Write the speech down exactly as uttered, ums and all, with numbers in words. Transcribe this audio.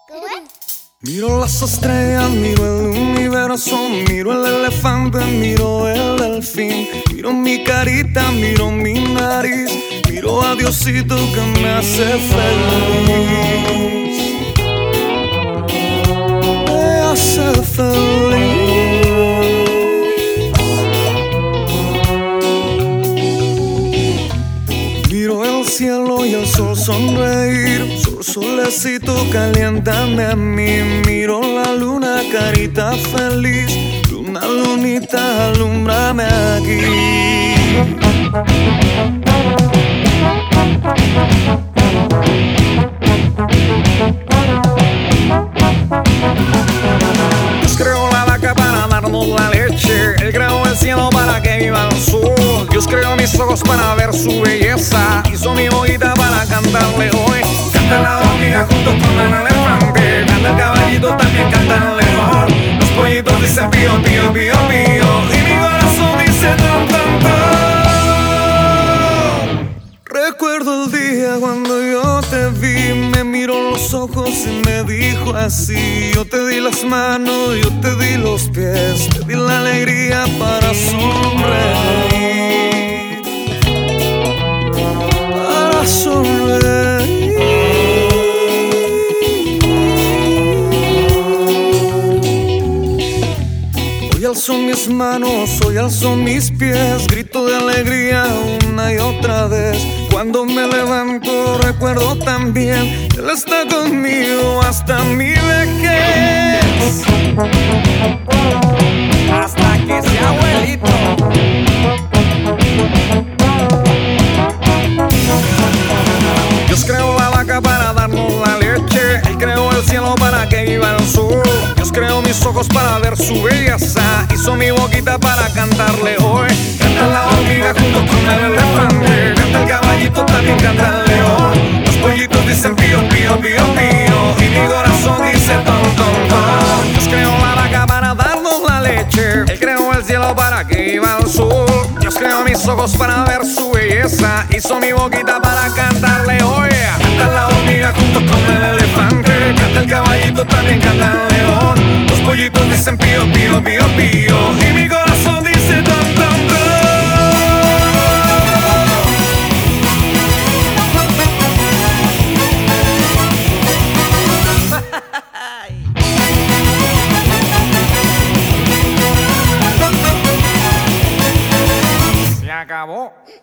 ¿Cómo es? Miro las estrellas, miro el universo, miro el elefante, miro el delfín, miro mi carita, miro mi nariz, miro a Diosito que me hace feliz. Me hace feliz. Miro el cielo y el sol sonreír, sol, solecito, caliéntame a mí. Miro la luna, carita feliz, luna, lunita, alúmbrame aquí. Dios creó la vaca para darnos la leche, Él creó el cielo para que viva el sol. Dios creó mis ojos para ver su belleza, hizo mi boquita para cantarle hoy. Canta la hormiga junto con el elefante, canta el caballito, también canta el león. Los pollitos dicen pío, pío, pío, pío, y mi corazón dice tan, tan, tan. Recuerdo el día cuando yo te vi, me miró los ojos y me dijo así: yo te di las manos, yo te di los pies, te di la alegría para sonreír, para sonreír. Hoy alzo mis manos, hoy alzo mis pies, grito de alegría una y otra vez. Cuando me levanto recuerdo también, Él está conmigo hasta mi vejez, hasta que sea abuelito. Dios creó la vaca para darnos la leche, Él creó el cielo para que viva el sol. Dios creó mis ojos para ver su belleza, hizo mi boquita para cantarle hoy. Canta la hormiga junto con el elefante, canta el caballito, también canta el león. Los pollitos dicen pío, pío, pío, pío, y mi corazón dice ton, ton, ton. Dios creó la vaca para darnos la leche, Él creó el cielo para que viva el sol. Dios creó mis ojos para ver su belleza, hizo mi boquita para cantarle hoy. Canta la hormiga junto con el elefante, canta el caballito, también canta el león. Los pollitos dicen pío, pío, pío, pío, y mi corazón dice ton, ton, ton. Se acabó.